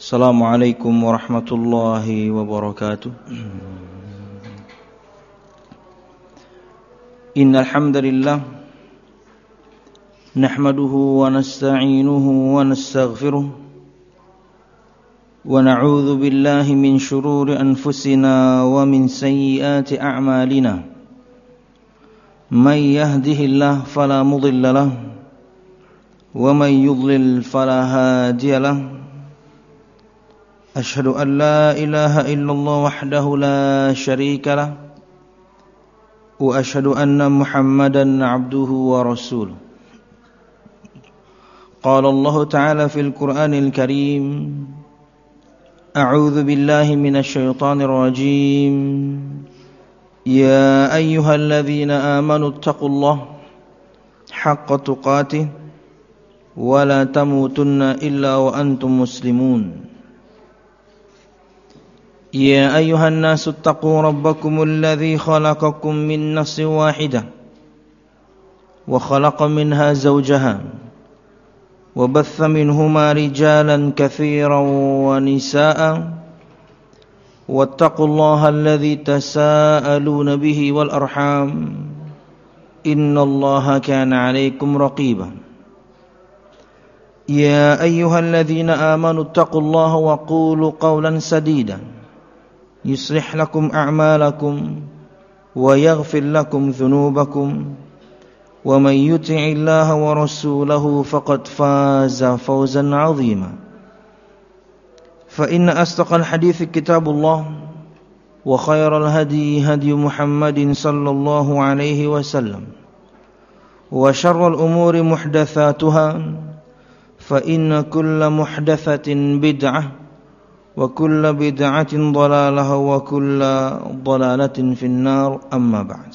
Assalamualaikum warahmatullahi wabarakatuh. Innal hamdalillah nahmaduhu wa nasta'inuhu wa nastaghfiruh wa na'udzu billahi min shururi anfusina wa min sayyiati a'malina. May yahdihillahu fala mudilla lahu wa may yudlil fala hadiya lahu. Asyhadu an la ilaha illallah wahdahu la syarika lah wa asyhadu anna Muhammadan abduhu wa rasuluh. Qala Allah Ta'ala fil Qur'anil Karim, A'udzu billahi minasy syaithanir rajim. Ya ayyuhalladzina amanu taqullaha haqqa tuqatih wa la tamutunna illa wa antum muslimun. يا أيها الناس اتقوا ربكم الذي خلقكم من نفس واحدة وخلق منها زوجها وبث منهما رجالا كثيرا ونساء واتقوا الله الذي تساءلون به والأرحام إن الله كان عليكم رقيبا يا أيها الذين آمنوا اتقوا الله وقولوا قولا سديدا يصلح لكم أعمالكم ويغفر لكم ذنوبكم ومن يطع الله ورسوله فقد فاز فوزا عظيما فإن أصدق الحديث كتاب الله وخير الهدي هدي محمد صلى الله عليه وسلم وشر الأمور محدثاتها فإن كل محدثة بدعة wa kullu bid'atin dhalalah wa kullu dhalalatin finnar amma ba'd.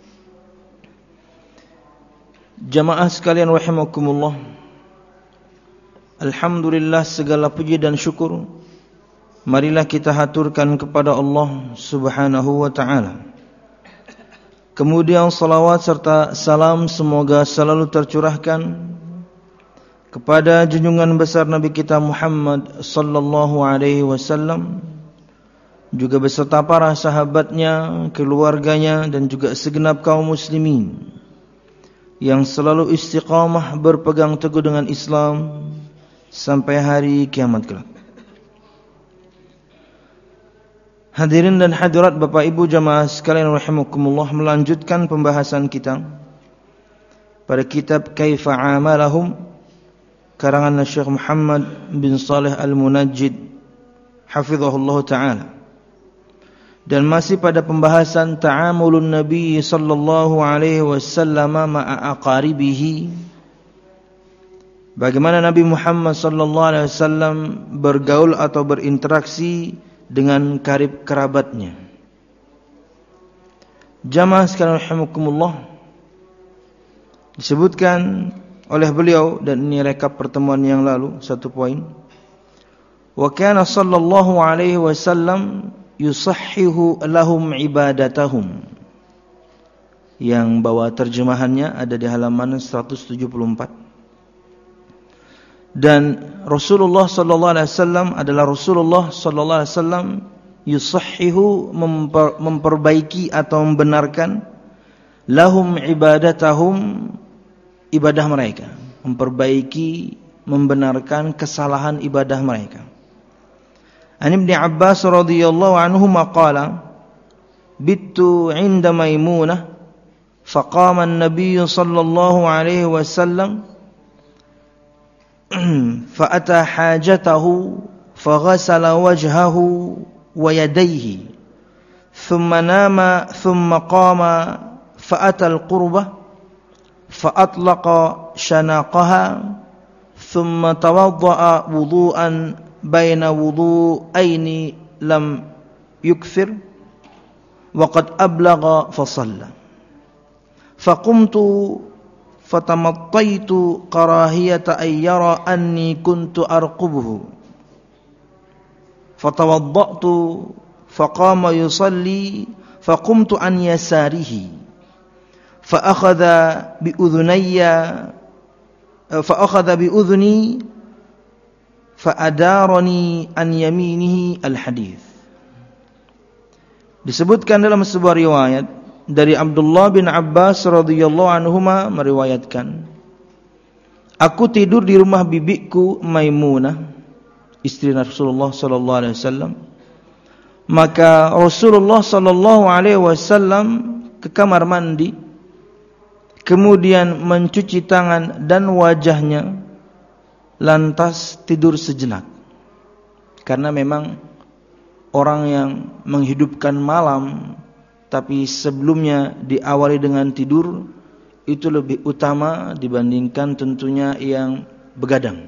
Jamaah sekalian rahimakumullah, alhamdulillah segala puji dan syukur marilah kita haturkan kepada Allah Subhanahu wa ta'ala. Kemudian salawat serta salam semoga selalu tercurahkan kepada junjungan besar Nabi kita Muhammad sallallahu alaihi wasallam, juga beserta para sahabatnya, keluarganya dan juga segenap kaum muslimin yang selalu istiqamah berpegang teguh dengan Islam sampai hari kiamat kelak. Hadirin dan hadirat Bapak Ibu jamaah sekalian rahimakumullah, melanjutkan pembahasan kita pada kitab Kaifa Amalahum karangan Syekh Muhammad bin Shalih Al-Munajjid hafizahullah ta'ala, dan masih pada pembahasan ta'amulun Nabi sallallahu alaihi wasallam ma'a aqaribihi, bagaimana Nabi Muhammad sallallahu alaihi wasallam bergaul atau berinteraksi dengan karib kerabatnya. Jamaah sekalian rahimakumullah, disebutkan oleh beliau, dan ini rekap pertemuan yang lalu, satu poin. Wa kana sallallahu alaihi wasallam yusahhihu lahum ibadatahum. Yang bawa terjemahannya ada di halaman 174. Dan Rasulullah sallallahu alaihi wasallam adalah Rasulullah sallallahu alaihi wasallam yusahhihu, memperbaiki atau membenarkan, lahum ibadatahum, ibadah mereka, memperbaiki, membenarkan kesalahan ibadah mereka. An Ibnu Abbas radhiyallahu anhu maqala bittu 'inda Maimunah faqama an-nabiy sallallahu alaihi wasallam fa'ata hajatahu faghasala wajhahu wa yadayhi thumma nama thumma qama fa'ata al-qurbah فأطلق شناقها ثم توضأ وضوءا بين وضوءين لم يكثر وقد أبلغ فصلى فقمت فتمطيت كراهية أن يرى أني كنت أرقبه فتوضأت فقام يصلي فقمت عن يساره فأخذ بأذني fa'adarani an yaminihi al-hadits. Disebutkan dalam sebuah riwayat dari Abdullah bin Abbas radhiyallahu anhuma meriwayatkan, aku tidur di rumah bibiku Maimunah, istri Rasulullah sallallahu alaihi wasallam. Maka Rasulullah sallallahu alaihi wasallam ke kamar mandi, kemudian mencuci tangan dan wajahnya, lantas tidur sejenak. Karena memang orang yang menghidupkan malam tapi sebelumnya diawali dengan tidur itu lebih utama dibandingkan tentunya yang begadang.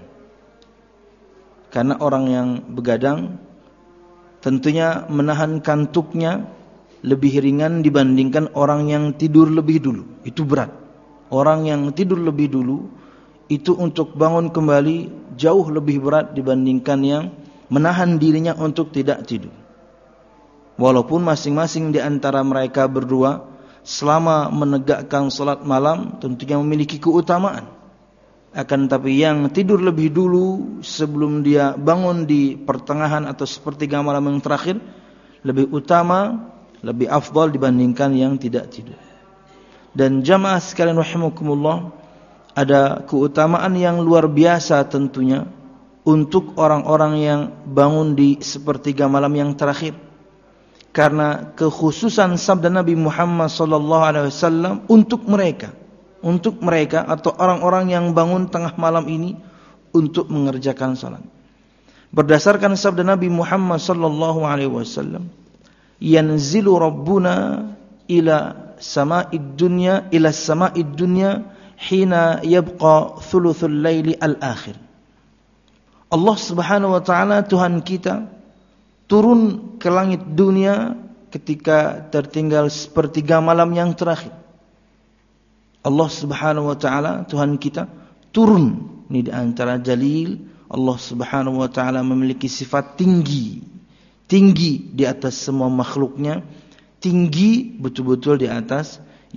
Karena orang yang begadang tentunya menahan kantuknya lebih ringan dibandingkan orang yang tidur lebih dulu. Itu berat. Orang yang tidur lebih dulu itu untuk bangun kembali jauh lebih berat dibandingkan yang menahan dirinya untuk tidak tidur. Walaupun masing-masing di antara mereka berdua selama menegakkan salat malam tentunya memiliki keutamaan. Akan tapi yang tidur lebih dulu sebelum dia bangun di pertengahan atau sepertiga malam yang terakhir lebih utama, lebih afdal dibandingkan yang tidak tidur. Dan jamaah sekalian rahimakumullah, ada keutamaan yang luar biasa tentunya untuk orang-orang yang bangun di sepertiga malam yang terakhir. Karena kekhususan sabda Nabi Muhammad sallallahu alaihi wasallam untuk mereka atau orang-orang yang bangun tengah malam ini untuk mengerjakan salat. Berdasarkan sabda Nabi Muhammad sallallahu alaihi wasallam, yanzilu rabbuna ila sama'id dunya hina yabqa thuluthul laili al-akhir. Allah Subhanahu wa taala, Tuhan kita, turun ke langit dunia ketika tertinggal sepertiga malam yang terakhir. Allah Subhanahu wa taala, Tuhan kita, turun. Ini di antara dalil Allah Subhanahu wa taala memiliki sifat tinggi di atas semua makhluknya, tinggi betul-betul di atas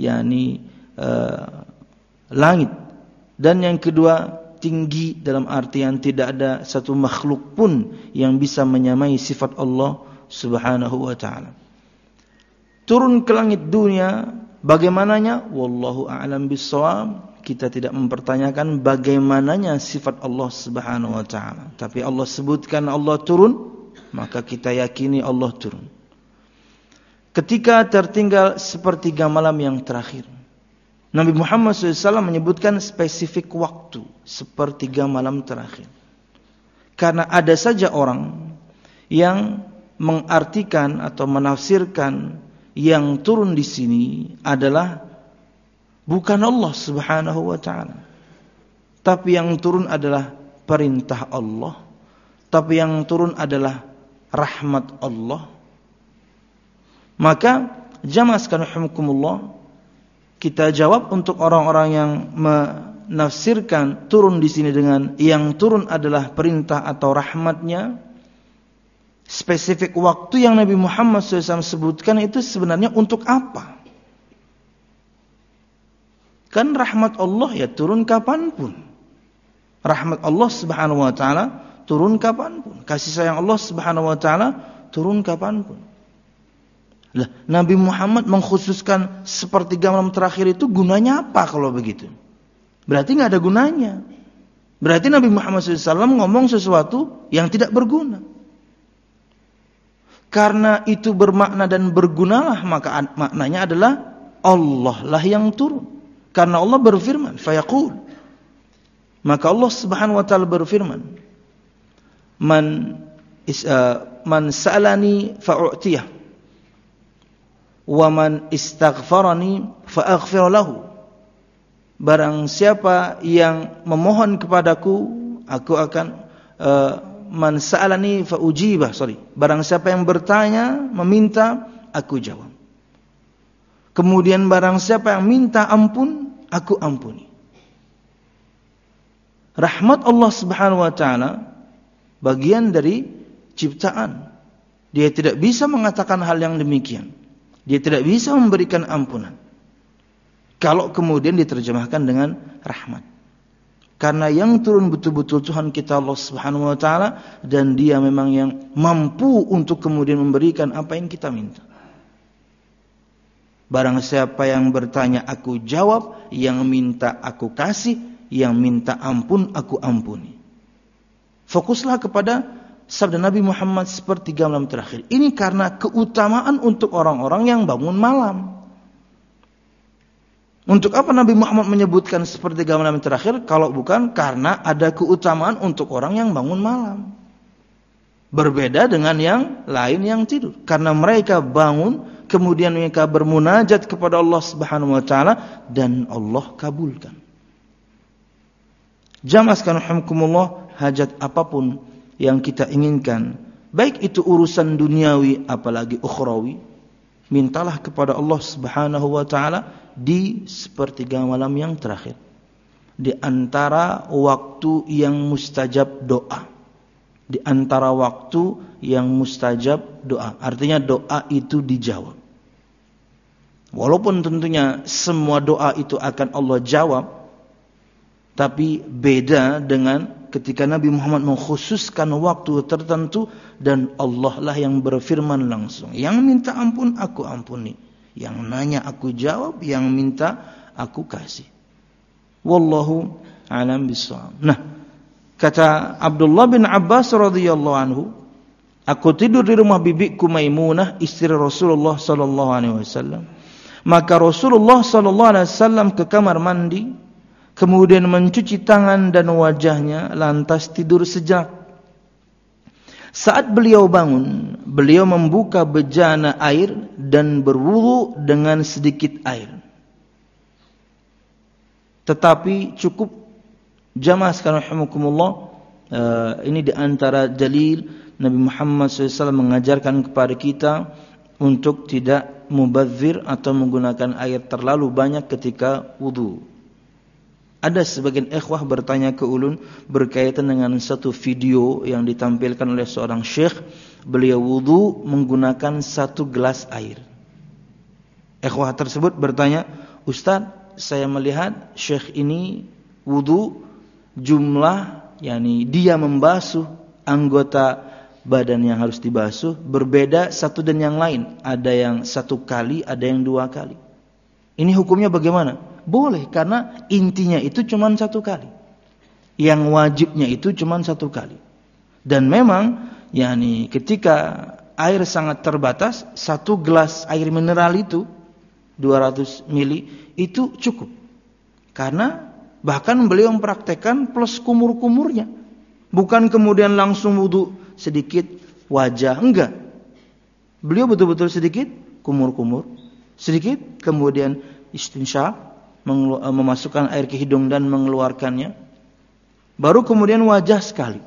langit. Dan yang kedua, tinggi dalam artian tidak ada satu makhluk pun yang bisa menyamai sifat Allah Subhanahu wa taala. Turun ke langit dunia, bagaimananya? Wallahu a'lam bissawab. Kita tidak mempertanyakan bagaimananya sifat Allah Subhanahu wa taala, tapi Allah sebutkan Allah turun, maka kita yakini Allah turun. Ketika tertinggal sepertiga malam yang terakhir, Nabi Muhammad SAW menyebutkan spesifik waktu sepertiga malam terakhir. Karena ada saja orang yang mengartikan atau menafsirkan yang turun di sini adalah bukan Allah Subhanahu wa taala, tapi yang turun adalah perintah Allah, tapi yang turun adalah rahmat Allah. Maka jamaah sekalian rahimakumullah, kita jawab untuk orang-orang yang menafsirkan turun di sini dengan yang turun adalah perintah atau rahmatnya. Spesifik waktu yang Nabi Muhammad SAW sebutkan itu sebenarnya untuk apa? Kan rahmat Allah ya turun kapanpun. Rahmat Allah Subhanahu wa taala turun kapanpun. Kasih sayang Allah Subhanahu wa taala turun kapanpun. Lah, Nabi Muhammad mengkhususkan sepertiga malam terakhir itu gunanya apa kalau begitu? Berarti nggak ada gunanya. Berarti Nabi Muhammad SAW ngomong sesuatu yang tidak berguna. Karena itu bermakna dan bergunalah, maka maknanya adalah Allah lah yang turun. Karena Allah berfirman, fayaqul. Maka Allah Subhanahu wa taala berfirman, Man sa'alani fa'u'tiyah wa man istaghfarani fa'aghfir lahu. Barang siapa yang memohon kepadaku, aku akan man sa'alani fa'ujibah. Barang siapa yang bertanya, meminta, aku jawab. Kemudian barang siapa yang minta ampun, aku ampuni. Rahmat Allah Subhanahu wa taala bagian dari ciptaan. Dia tidak bisa mengatakan hal yang demikian. Dia tidak bisa memberikan ampunan kalau kemudian diterjemahkan dengan rahmat. Karena yang turun betul-betul Tuhan kita Allah Subhanahu wa taala, dan Dia memang yang mampu untuk kemudian memberikan apa yang kita minta. Barang siapa yang bertanya aku jawab, yang minta aku kasih, yang minta ampun aku ampuni. Fokuslah kepada sabda Nabi Muhammad sepertiga malam terakhir. Ini karena keutamaan untuk orang-orang yang bangun malam. Untuk apa Nabi Muhammad menyebutkan sepertiga malam terakhir kalau bukan karena ada keutamaan untuk orang yang bangun malam. Berbeda dengan yang lain yang tidur. Karena mereka bangun, kemudian mereka bermunajat kepada Allah Subhanahu wa taala dan Allah kabulkan. Jamaah sekalian rahimakumullah, hajat apapun yang kita inginkan, baik itu urusan duniawi apalagi ukhrawi, mintalah kepada Allah Subhanahu wa taala di sepertiga malam yang terakhir. Di antara waktu yang mustajab doa. Di antara waktu yang mustajab doa. Artinya doa itu dijawab. Walaupun tentunya semua doa itu akan Allah jawab, tapi beda dengan ketika Nabi Muhammad mengkhususkan waktu tertentu dan Allah lah yang berfirman langsung. Yang minta ampun aku ampuni, yang nanya aku jawab, yang minta aku kasih. Wallahu a'lam bishawab. Nah, kata Abdullah bin Abbas radhiyallahu anhu, aku tidur di rumah bibiku Maimunah, istri Rasulullah sallallahu alaihi wasallam. Maka Rasulullah sallallahu alaihi wasallam ke kamar mandi, kemudian mencuci tangan dan wajahnya, lantas tidur sejenak. Saat beliau bangun, beliau membuka bejana air dan berwudu dengan sedikit air. Tetapi cukup, jamaah sekalian rahimakumullah, ini di antara dalil Nabi Muhammad SAW mengajarkan kepada kita untuk tidak mubadzir atau menggunakan air terlalu banyak ketika wudu. Ada sebagian ikhwah bertanya ke ulun berkaitan dengan satu video yang ditampilkan oleh seorang syekh. Beliau wudu menggunakan 1 gelas air. Ikhwah tersebut bertanya, Ustaz, saya melihat syekh ini wudu jumlah, yakni dia membasuh anggota badan yang harus dibasuh berbeda satu dan yang lain. Ada yang 1 kali, ada yang 2 kali. Ini hukumnya bagaimana? Boleh, karena intinya itu cuma 1 kali. Yang wajibnya itu cuma 1 kali. Dan memang, yakni ketika air sangat terbatas, 1 gelas air mineral itu 200 mili itu cukup. Karena bahkan beliau mempraktekkan plus kumur-kumurnya. Bukan kemudian langsung wudu sedikit wajah, enggak. Beliau betul-betul sedikit kumur-kumur, sedikit kemudian istinsyak, memasukkan air ke hidung dan mengeluarkannya. Baru kemudian wajah sekali.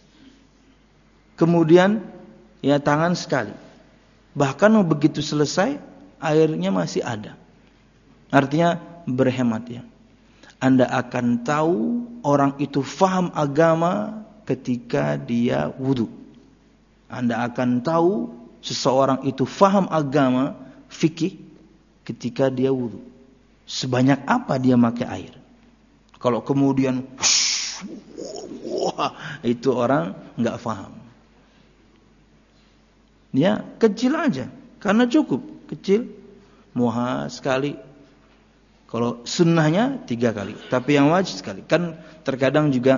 Kemudian ya tangan sekali. Bahkan begitu selesai airnya masih ada. Artinya berhemat ya. Anda akan tahu orang itu faham agama ketika dia wudu. Anda akan tahu seseorang itu faham agama fikih ketika dia wudu. Sebanyak apa dia pakai air. Kalau kemudian itu orang enggak faham. Ya, kecil aja. Karena cukup kecil, muha sekali. Kalau sunnahnya 3 kali, tapi yang wajib sekali. Kan terkadang juga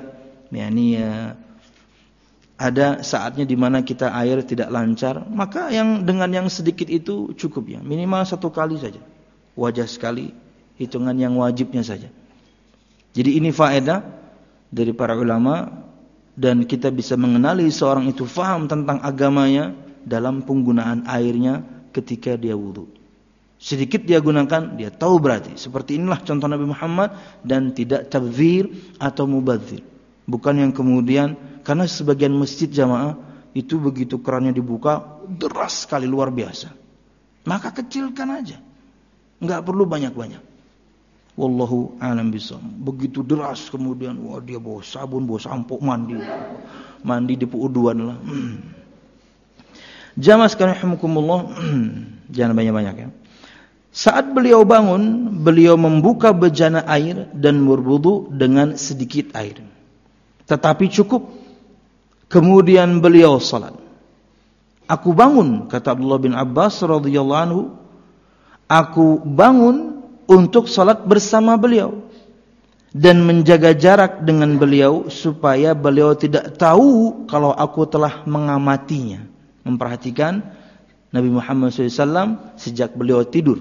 ada saatnya di mana kita air tidak lancar, maka yang dengan yang sedikit itu cukup ya. Minimal 1 kali saja. Wajah sekali, hitungan yang wajibnya saja. Jadi ini faedah dari para ulama, dan kita bisa mengenali seorang itu faham tentang agamanya dalam penggunaan airnya ketika dia wudu. Sedikit dia gunakan, dia tahu berarti. Seperti inilah contoh Nabi Muhammad, dan tidak tabdzir atau mubadzir. Bukan yang kemudian, karena sebagian masjid jamaah itu begitu kerannya dibuka, deras sekali, luar biasa. Maka kecilkan aja. Enggak perlu banyak-banyak. Wallahu a'lam bishawab. Begitu deras kemudian, wah dia bawa sabun, bawa sampo, mandi di puuduan lah. Jamaah sekalian rahimakumullah, jangan banyak-banyak ya. Saat beliau bangun, beliau membuka bejana air dan berwudu dengan sedikit air. Tetapi cukup. Kemudian beliau salat. Aku bangun, kata Abdullah bin Abbas radhiyallahu anhu. Aku bangun untuk salat bersama beliau dan menjaga jarak dengan beliau supaya beliau tidak tahu kalau aku telah mengamatinya, memperhatikan Nabi Muhammad SAW sejak beliau tidur.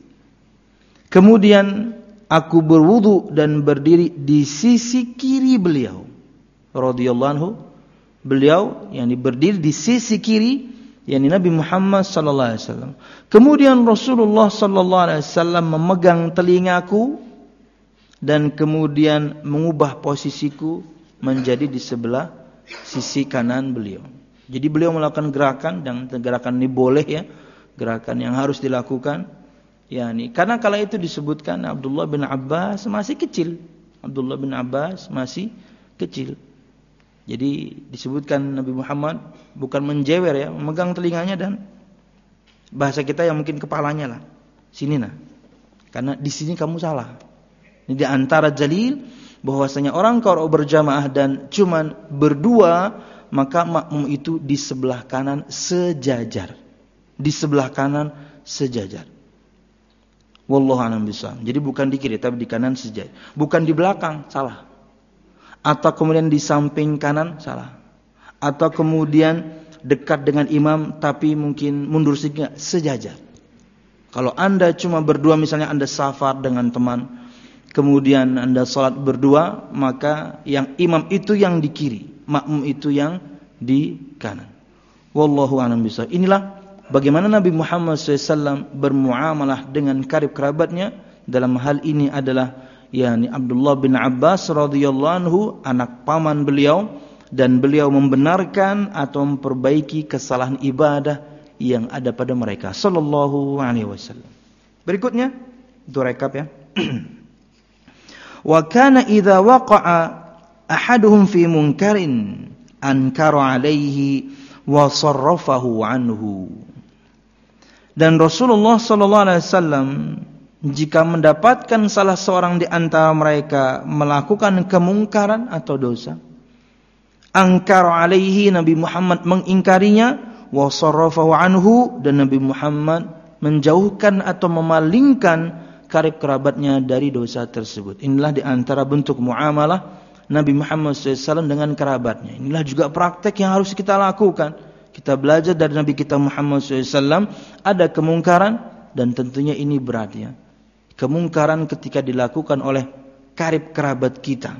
Kemudian aku berwudu dan berdiri di sisi kiri beliau radhiyallahu anhu. Beliau yang berdiri di sisi kiri, yakni Nabi Muhammad sallallahu alaihi wasallam. Kemudian Rasulullah sallallahu alaihi wasallam memegang telingaku dan kemudian mengubah posisiku menjadi di sebelah sisi kanan beliau. Jadi beliau melakukan gerakan, dan gerakan ini boleh ya, gerakan yang harus dilakukan. Yani karena kala itu disebutkan Abdullah bin Abbas masih kecil. Abdullah bin Abbas masih kecil. Jadi disebutkan Nabi Muhammad bukan menjewer ya, memegang telinganya dan bahasa kita yang mungkin kepalanya lah. Sini nah. Karena di sini kamu salah. Ini di antara dalil bahwasanya orang kalau berjamaah dan cuman berdua, maka makmum itu di sebelah kanan sejajar. Di sebelah kanan sejajar. Wallahu a'lam bishawab. Jadi bukan di kiri tapi di kanan sejajar. Bukan di belakang, salah. Atau kemudian di samping kanan, salah. Atau kemudian dekat dengan imam tapi mungkin mundur sedikit, sejajar. Kalau Anda cuma berdua, misalnya Anda safar dengan teman, kemudian Anda salat berdua, maka yang imam itu yang di kiri, makmum itu yang di kanan. Wallahu a'lam bishawab. Inilah bagaimana Nabi Muhammad SAW bermuamalah dengan karib kerabatnya. Dalam hal ini adalah yakni Abdullah bin Abbas radhiyallahu anhu, anak paman beliau, dan beliau membenarkan atau memperbaiki kesalahan ibadah yang ada pada mereka sallallahu alaihi wasallam. Berikutnya itu rekap ya. Wa kana idza waqa'a ahaduhum fi munkarin ankara alaihi wa sarrafahu anhu. Dan Rasulullah sallallahu alaihi wasallam jika mendapatkan salah seorang di antara mereka melakukan kemungkaran atau dosa, angkar alaihi, Nabi Muhammad mengingkarinya, wa sarrafahu anhu, dan Nabi Muhammad menjauhkan atau memalingkan karib kerabatnya dari dosa tersebut. Inilah di antara bentuk muamalah Nabi Muhammad SAW dengan kerabatnya. Inilah juga praktek yang harus kita lakukan. Kita belajar dari Nabi kita Muhammad SAW. Ada kemungkaran dan tentunya ini berat ya. Kemungkaran ketika dilakukan oleh karib kerabat kita,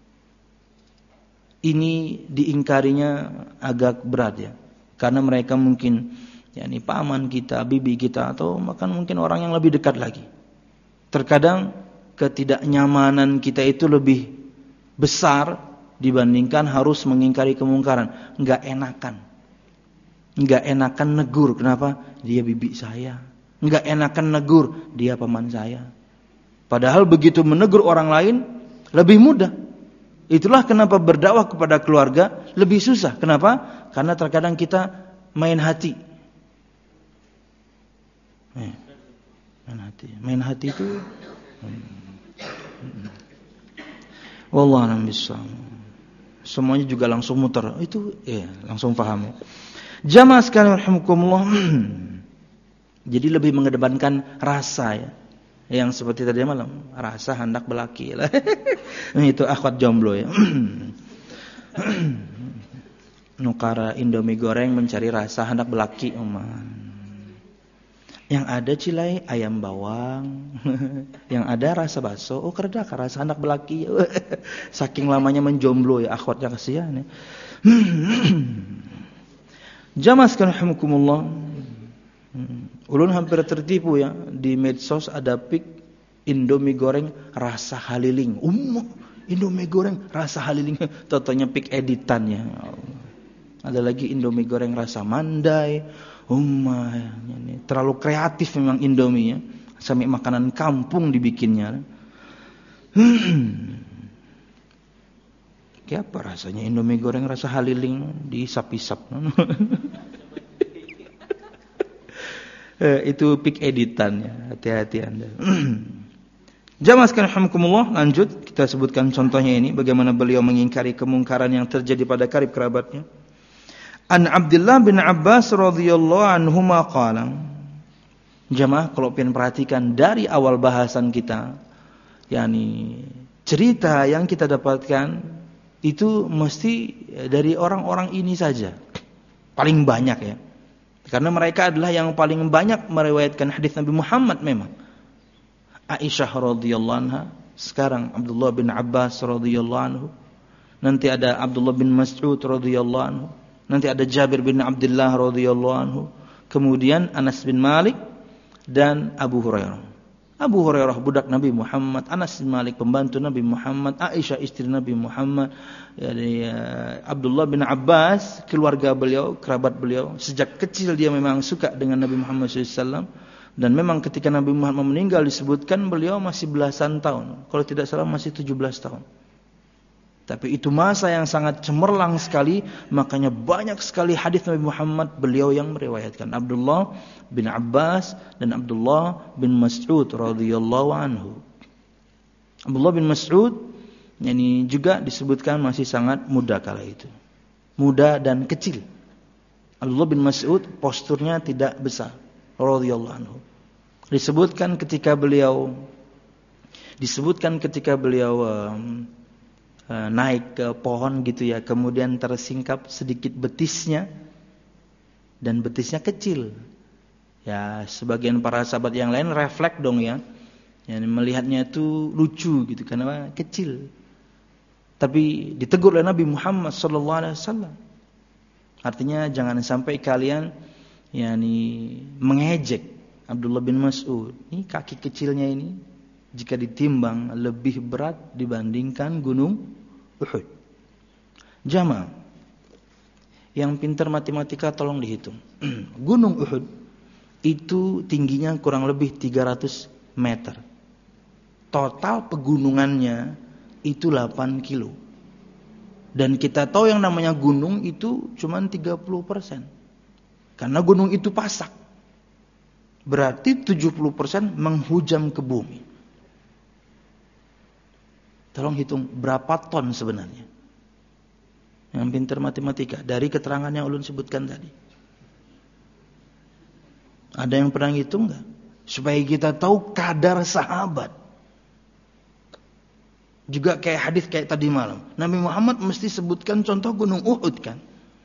ini diingkarinya agak berat ya. Karena mereka mungkin yakni paman kita, bibi kita, atau bahkan mungkin orang yang lebih dekat lagi. Terkadang ketidaknyamanan kita itu lebih besar dibandingkan harus mengingkari kemungkaran. Enggak enakan negur. Kenapa? Dia bibi saya. Enggak enakan negur, dia paman saya. Padahal begitu menegur orang lain lebih mudah. Itulah kenapa berdakwah kepada keluarga lebih susah. Kenapa? Karena terkadang kita main hati. Main hati itu wallahu a'lam bishawab. Semuanya juga langsung muter. Itu langsung paham. Jamaah sekalian rahimakumullah. Jadi lebih mengedepankan rasa ya. Yang seperti tadi malam, rasa hendak belaki. Itu akhwat jomblo ya. Nukara Indomie goreng mencari rasa hendak belaki, Yang ada cilai ayam bawang. Yang ada rasa bakso, kerdak rasa hendak belaki. Saking lamanya menjomblo ya akhwatnya, kasihan ya. Jamaah sekalian rahimakumullah. Ulun hampir tertipu ya, di medsos ada pik Indomie goreng rasa haliling. Indomie goreng rasa haliling. Totonya pik editannya. Ada lagi Indomie goreng rasa mandai. Ini terlalu kreatif memang Indomie ya. Sampai makanan kampung dibikinnya. Kayak apa rasanya Indomie goreng rasa haliling, diisap-isap. Itu pick editannya, hati-hati Anda. Jamaah sekalian rahimakumullah, lanjut kita sebutkan contohnya ini bagaimana beliau mengingkari kemungkaran yang terjadi pada karib kerabatnya. An Abdullah bin Abbas radhiyallahu anhuma qala. Jamaah kalau pengen perhatikan dari awal bahasan kita, yakni cerita yang kita dapatkan itu mesti dari orang-orang ini saja. Paling banyak ya. Karena mereka adalah yang paling banyak meriwayatkan hadis Nabi Muhammad memang. Aisyah radhiyallahu anha, sekarang Abdullah bin Abbas radhiyallahu anhu, nanti ada Abdullah bin Mas'ud radhiyallahu anhu, nanti ada Jabir bin Abdullah radhiyallahu anhu, kemudian Anas bin Malik dan Abu Hurairah. Abu Hurairah budak Nabi Muhammad, Anas bin Malik pembantu Nabi Muhammad, Aisyah istri Nabi Muhammad, Abdullah bin Abbas keluarga beliau, kerabat beliau. Sejak kecil dia memang suka dengan Nabi Muhammad SAW. Dan memang ketika Nabi Muhammad meninggal disebutkan beliau masih belasan tahun. Kalau tidak salah masih 17 tahun. Tapi itu masa yang sangat cemerlang sekali. Makanya banyak sekali hadis Nabi Muhammad beliau yang meriwayatkan. Abdullah bin Abbas dan Abdullah bin Mas'ud radhiyallahu anhu. Abdullah bin Mas'ud ini juga disebutkan masih sangat muda kala itu. Muda dan kecil. Abdullah bin Mas'ud posturnya tidak besar. Radhiyallahu anhu. Disebutkan ketika beliau naik ke pohon gitu ya, kemudian tersingkap sedikit betisnya dan betisnya kecil. Ya, sebagian para sahabat yang lain refleks dong ya. Yang melihatnya itu lucu gitu karena kecil. Tapi ditegur oleh Nabi Muhammad sallallahu alaihi wasallam. Artinya jangan sampai kalian mengejek Abdullah bin Mas'ud. Ini kaki kecilnya ini jika ditimbang lebih berat dibandingkan gunung Uhud. Jamaah yang pintar matematika tolong dihitung. Gunung Uhud itu tingginya kurang lebih 300 meter. Total pegunungannya itu 8 kilo. Dan kita tahu yang namanya gunung itu cuma 30%. Karena gunung itu pasak. Berarti 70% menghujam ke bumi. Tolong hitung berapa ton sebenarnya. Yang pintar matematika. Dari keterangan yang ulun sebutkan tadi. Ada yang pernah hitung enggak? Supaya kita tahu kadar sahabat. Juga kayak hadis kayak tadi malam. Nabi Muhammad mesti sebutkan contoh gunung Uhud kan.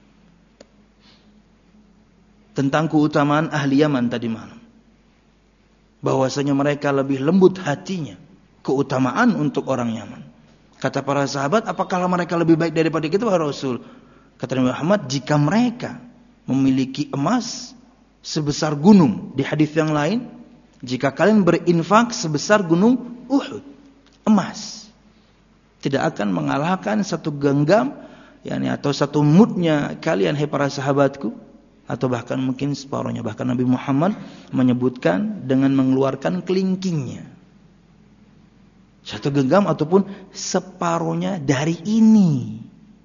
Tentang keutamaan ahli Yaman tadi malam. Bahwasanya mereka lebih lembut hatinya. Keutamaan untuk orang Yaman. Kata para sahabat, apakah mereka lebih baik daripada kita wahai Rasul? Kata Nabi Muhammad, jika mereka memiliki emas sebesar gunung. Di hadis yang lain, jika kalian berinfak sebesar gunung Uhud, emas, tidak akan mengalahkan satu genggam atau satu mudnya kalian hai para sahabatku. Atau bahkan mungkin separuhnya. Bahkan Nabi Muhammad menyebutkan dengan mengeluarkan kelingkingnya. Satu genggam ataupun separuhnya dari ini.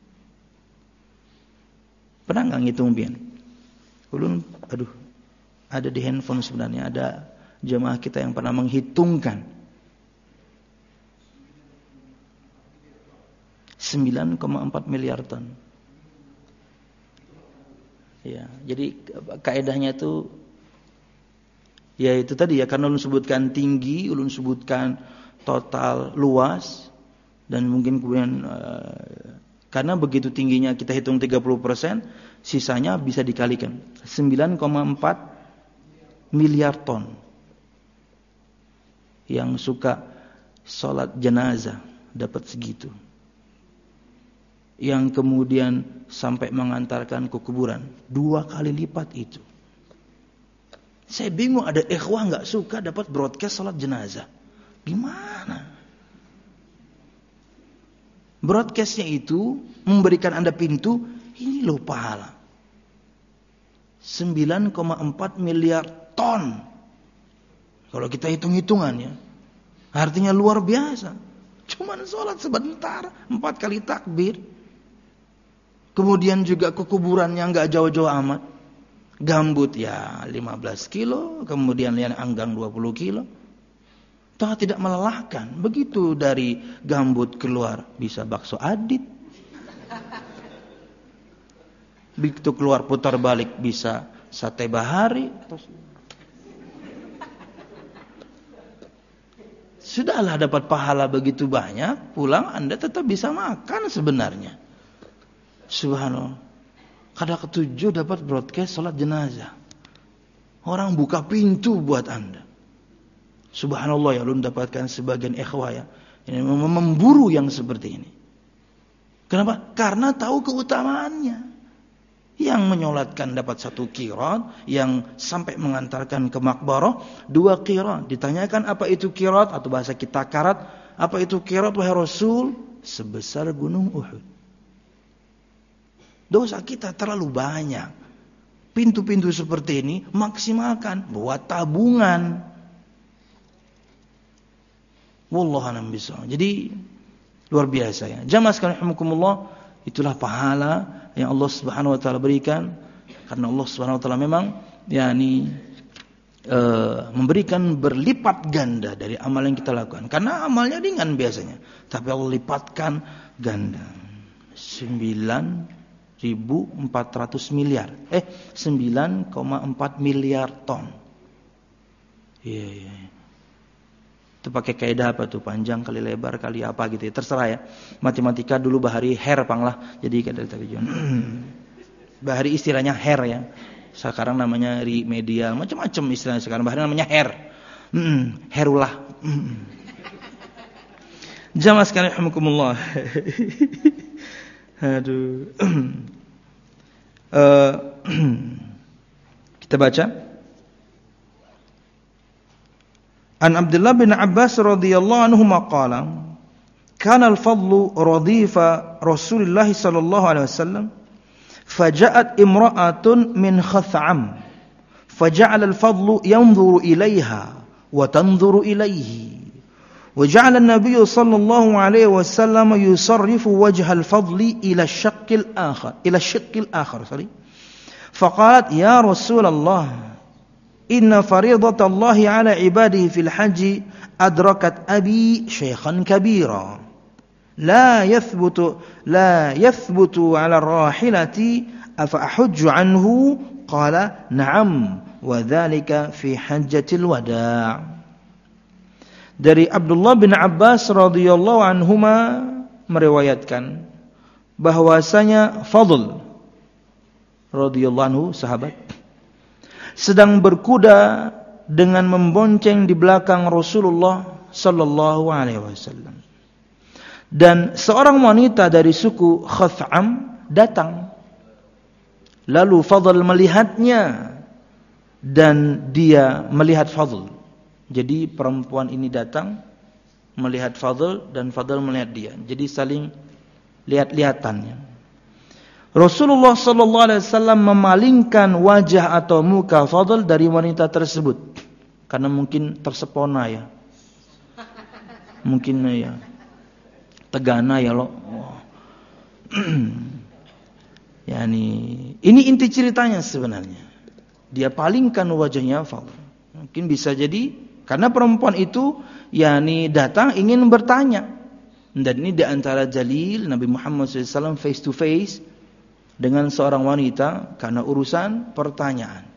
Pernah nggak ngitung pian? Ulun, ada di handphone sebenarnya. Ada jemaah kita yang pernah menghitungkan. 9,4 miliar ton. Ya, jadi kaedahnya itu ya itu tadi ya, karena ulun sebutkan tinggi, ulun sebutkan total luas, dan mungkin kemudian karena begitu tingginya kita hitung 30%, sisanya bisa dikalikan 9,4 miliar ton yang suka sholat jenazah dapat segitu. Yang kemudian sampai mengantarkan ke kuburan 2 kali lipat itu. Saya bingung, ada ikhwah nggak suka dapat broadcast salat jenazah. Gimana? Broadcastnya itu memberikan Anda pintu, ini loh pahala. 9,4 miliar ton. Kalau kita hitung-hitungannya, artinya luar biasa. Cuman sholat sebentar, 4 kali takbir. Kemudian juga ke kuburan yang gak jauh-jauh amat. Gambut ya 15 kilo, kemudian yang anggang 20 kilo. Toh tidak melelahkan. Begitu dari gambut keluar bisa bakso adit. Begitu keluar putar balik bisa sate bahari. Sudahlah dapat pahala begitu banyak, pulang Anda tetap bisa makan sebenarnya. Subhanallah. Kada ketujuh dapat broadcast salat jenazah. Orang buka pintu buat Anda. Subhanallah ya, lu mendapatkan sebagian ikhwah ya. Ini memburu yang seperti ini. Kenapa? Karena tahu keutamaannya. Yang menyolatkan dapat 1 qirat, yang sampai mengantarkan ke makbarah 2 qirat. Ditanyakan apa itu qirat atau bahasa kita karat, apa itu qirat wahai Rasul? Sebesar gunung Uhud. Dosa kita terlalu banyak. Pintu-pintu seperti ini maksimalkan, buat tabungan. Wallahu a'lam bishawab. Jadi luar biasa ya. Jamaah sekalian rahimakumullah, itulah pahala yang Allah Subhanahu wa taala berikan karena Allah Subhanahu wa taala memang memberikan berlipat ganda dari amal yang kita lakukan. Karena amalnya ringan biasanya, tapi Allah lipatkan ganda. 9.400 miliar. 9,4 miliar ton. Iya. Itu pakai kaidah apa tuh? Panjang kali lebar kali apa gitu ya. Terserah ya. Matematika dulu bahari her panglah. Jadi kada tujuan. Bahari istilahnya her ya. Sekarang namanya remedial, macam-macam istilahnya sekarang. Bahari namanya her. Herulah. Jamaah sekalian rahimakumullah. Aduh. Kita baca. An Abdullah bin Abbas radhiyallahu anhu qala kana al-fadlu radifa Rasulullah sallallahu alaihi wasallam faja'at imra'atun min Khath'am faja'ala al-fadlu yanzuru ilaiha wa tanzuru ilaihi وجعل النبي صلى الله عليه وسلم يصرف وجه الفضل إلى الشق الآخر فقالت يا رسول الله إن فريضة الله على عباده في الحج أدركت أبي شيخا كبيرا لا يثبت على الراحلة أفأحج عنه قال نعم وذلك في حجة الوداع. Dari Abdullah bin Abbas radhiyallahu anhuma meriwayatkan bahwasanya Fadl radhiyallahu anhu sahabat sedang berkuda dengan membonceng di belakang Rasulullah sallallahu alaihi wasallam. Dan seorang wanita dari suku Khath'am datang. Lalu Fadl melihatnya dan dia melihat Fadl. Jadi perempuan ini datang melihat Fadl dan Fadl melihat dia. Jadi saling lihat-lihatannya. Rasulullah sallallahu alaihi wasallam memalingkan wajah atau muka Fadl dari wanita tersebut karena mungkin tersepona ya. Mungkin ya. Tegana ya lo. Yani ini inti ceritanya sebenarnya. Dia palingkan wajahnya Fadl. Mungkin bisa jadi karena perempuan itu datang ingin bertanya. Dan ini di antara jalil Nabi Muhammad SAW face to face dengan seorang wanita karena urusan pertanyaan.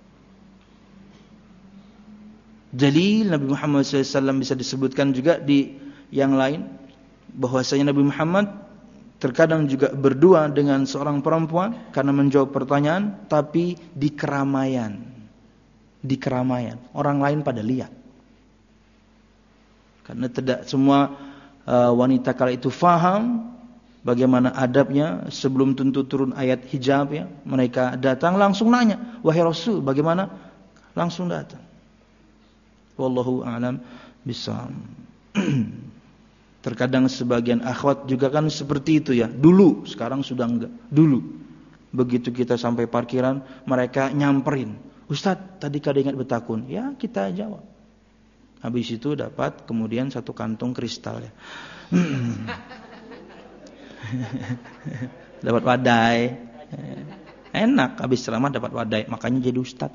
Jalil Nabi Muhammad SAW bisa disebutkan juga di yang lain bahwasanya Nabi Muhammad terkadang juga berdua dengan seorang perempuan karena menjawab pertanyaan, tapi di keramaian. Di keramaian, orang lain pada lihat. Karena tidak semua wanita kala itu faham bagaimana adabnya sebelum tentu turun ayat hijab ya. Mereka datang langsung nanya, wahai Rasul, bagaimana? Langsung datang. Wallahu a'lam bishawab. Terkadang sebagian akhwat juga kan seperti itu ya. Dulu, sekarang sudah enggak. Dulu. Begitu kita sampai parkiran, mereka nyamperin. Ustaz, tadi kada ingat betakun. Ya, kita jawab. Habis itu dapat kemudian 1 kantong kristal ya. Dapat wadai. Enak, habis ceramah dapat wadai, makanya jadi ustaz.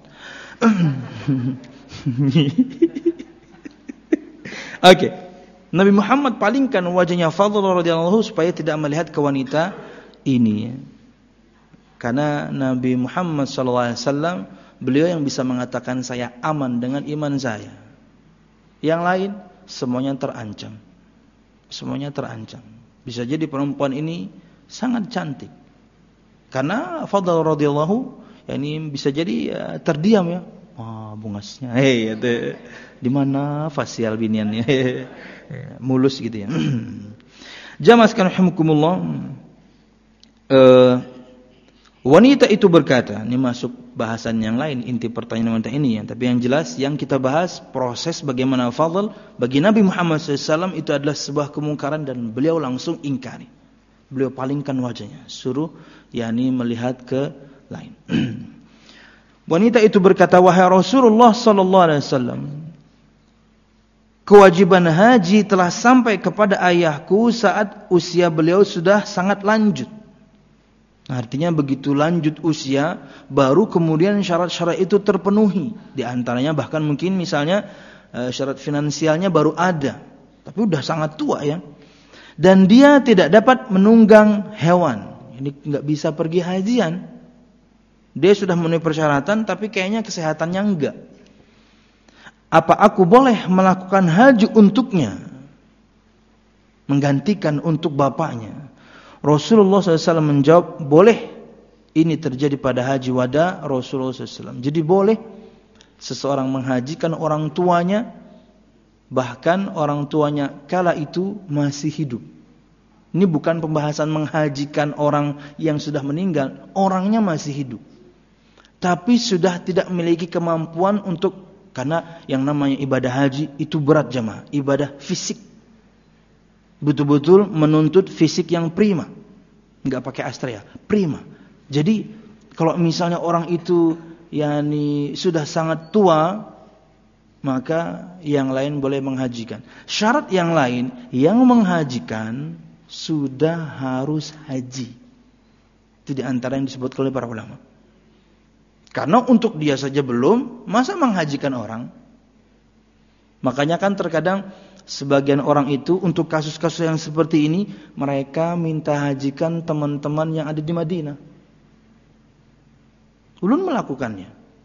Oke. Nabi Muhammad palingkan wajahnya Fadl radhiyallahu anhu supaya tidak melihat ke wanita ini. Karena Nabi Muhammad SAW, beliau yang bisa mengatakan saya aman dengan iman saya. Yang lain semuanya terancam. Semuanya terancam. Bisa jadi perempuan ini sangat cantik. Karena Fadl radhiyallahu ini bisa jadi terdiam ya. Wah, bungasnya. Di mana facial biniannya? Mulus gitu ya. Jamaah sekalian rahimakumullah. Wanita itu berkata, ini masuk bahasan yang lain inti pertanyaan wanita ini ya. Tapi yang jelas yang kita bahas proses bagaimana Fadl bagi Nabi Muhammad SAW itu adalah sebuah kemungkaran dan beliau langsung ingkari. Beliau palingkan wajahnya, suruh yakni melihat ke lain. Wanita itu berkata, wahai Rasulullah sallallahu alaihi wasallam, kewajiban haji telah sampai kepada ayahku saat usia beliau sudah sangat lanjut. Artinya begitu lanjut usia, baru kemudian syarat-syarat itu terpenuhi. Di antaranya bahkan mungkin misalnya syarat finansialnya baru ada, tapi udah sangat tua ya. Dan dia tidak dapat menunggang hewan. Ini nggak bisa pergi hajian. Dia sudah memenuhi persyaratan, tapi kayaknya kesehatannya enggak. Apa aku boleh melakukan haji untuknya? Menggantikan untuk bapaknya. Rasulullah SAW menjawab, boleh. Ini terjadi pada haji wada Rasulullah SAW. Jadi boleh seseorang menghajikan orang tuanya, bahkan orang tuanya kala itu masih hidup. Ini bukan pembahasan menghajikan orang yang sudah meninggal, orangnya masih hidup. Tapi sudah tidak memiliki kemampuan untuk, karena yang namanya ibadah haji itu berat jamaah, ibadah fisik. Betul-betul menuntut fisik yang prima. Enggak pakai Astrea, prima. Jadi kalau misalnya orang itu yakni sudah sangat tua, maka yang lain boleh menghajikan. Syarat yang lain, yang menghajikan sudah harus haji. Itu di antara yang disebut oleh para ulama. Karena untuk dia saja belum, masa menghajikan orang? Makanya kan terkadang sebagian orang itu untuk kasus-kasus yang seperti ini, mereka minta hajikan teman-teman yang ada di Madinah. Ulun melakukannya.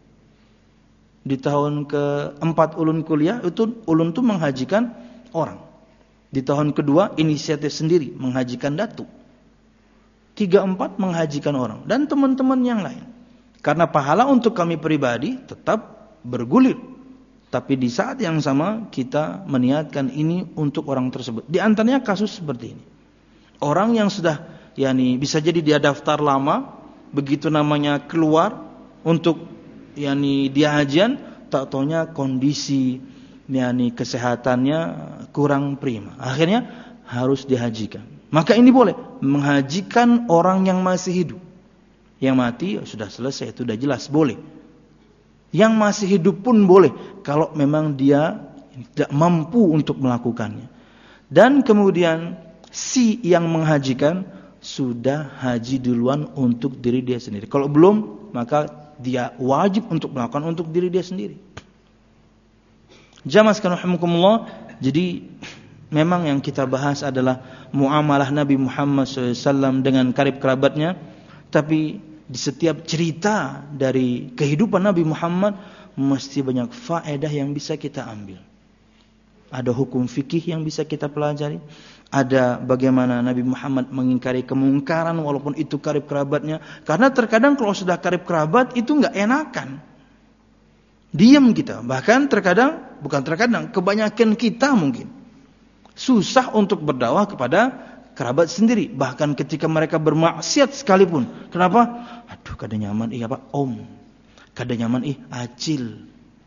Di tahun ke-4 ulun kuliah, itu ulun tuh menghajikan orang. Di tahun kedua, inisiatif sendiri, menghajikan datu. 3-4 menghajikan orang. Dan teman-teman yang lain. Karena pahala untuk kami pribadi tetap bergulir. Tapi di saat yang sama kita meniatkan ini untuk orang tersebut. Di antaranya kasus seperti ini. Orang yang sudah yakni bisa jadi dia daftar lama, begitu namanya keluar untuk yakni dia hajian, tak taunya kondisi yakni kesehatannya kurang prima. Akhirnya harus dihajikan. Maka ini boleh menghajikan orang yang masih hidup. Yang mati sudah selesai, itu sudah jelas boleh. Yang masih hidup pun boleh kalau memang dia tidak mampu untuk melakukannya. Dan kemudian si yang menghajikan sudah haji duluan untuk diri dia sendiri. Kalau belum, maka dia wajib untuk melakukan untuk diri dia sendiri. Jamaah sekalian rahimakumullah, jadi memang yang kita bahas adalah muamalah Nabi Muhammad SAW dengan karib kerabatnya. Tapi di setiap cerita dari kehidupan Nabi Muhammad mesti banyak faedah yang bisa kita ambil. Ada hukum fikih yang bisa kita pelajari. Ada bagaimana Nabi Muhammad mengingkari kemungkaran walaupun itu karib kerabatnya. Karena terkadang kalau sudah karib kerabat itu enggak enakan. Diam kita. Bahkan terkadang, bukan terkadang, kebanyakan kita mungkin susah untuk berdakwah kepada kerabat sendiri, bahkan ketika mereka bermaksiat sekalipun. Kenapa? Aduh, kada nyaman apa? Om. Kada nyaman acil.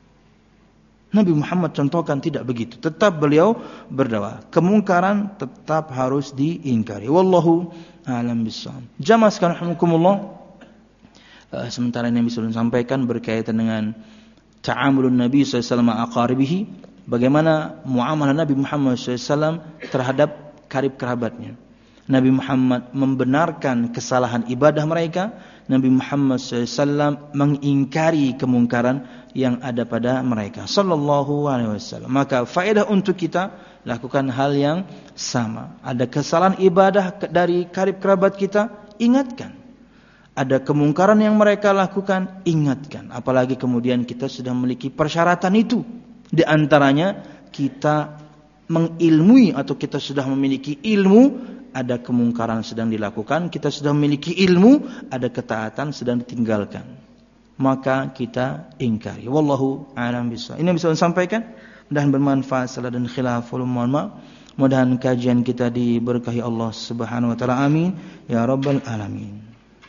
Nabi Muhammad contohkan tidak begitu. Tetap beliau berdakwah. Kemungkaran tetap harus diingkari. Wallahu a'lam bishawab. Jamaah sekalian rahimakumullah. Sementara ini yang bisa sampaikan berkaitan dengan ta'amulun Nabi sallallahu alaihi wasallam aqaribihi, bagaimana muamalah Nabi Muhammad sallallahu alaihi wasallam terhadap karib kerabatnya. Nabi Muhammad membenarkan kesalahan ibadah mereka, Nabi Muhammad SAW mengingkari kemungkaran yang ada pada mereka sallallahu alaihi wasallam. Maka faedah untuk kita lakukan hal yang sama. Ada kesalahan ibadah dari karib kerabat kita, ingatkan. Ada kemungkaran yang mereka lakukan, ingatkan. Apalagi kemudian kita sudah memiliki persyaratan itu. Di antaranya kita mengilmui atau kita sudah memiliki ilmu, ada kemungkaran sedang dilakukan, kita sudah memiliki ilmu, ada ketaatan sedang ditinggalkan, maka kita ingkari. Wallahu a'lam bishawab. Ini yang bisa saya sampaikan, mudah-mudahan bermanfaat. Salah dan khilaf, mohon maaf. Mudah-mudahan kajian kita diberkahi Allah Subhanahu wa taala. Amin ya rabbal alamin.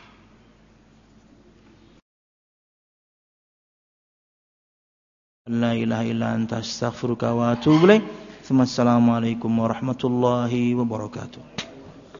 La ilaha illa anta astaghfiruka wa atubu ilaik. Assalamualaikum warahmatullahi wabarakatuh.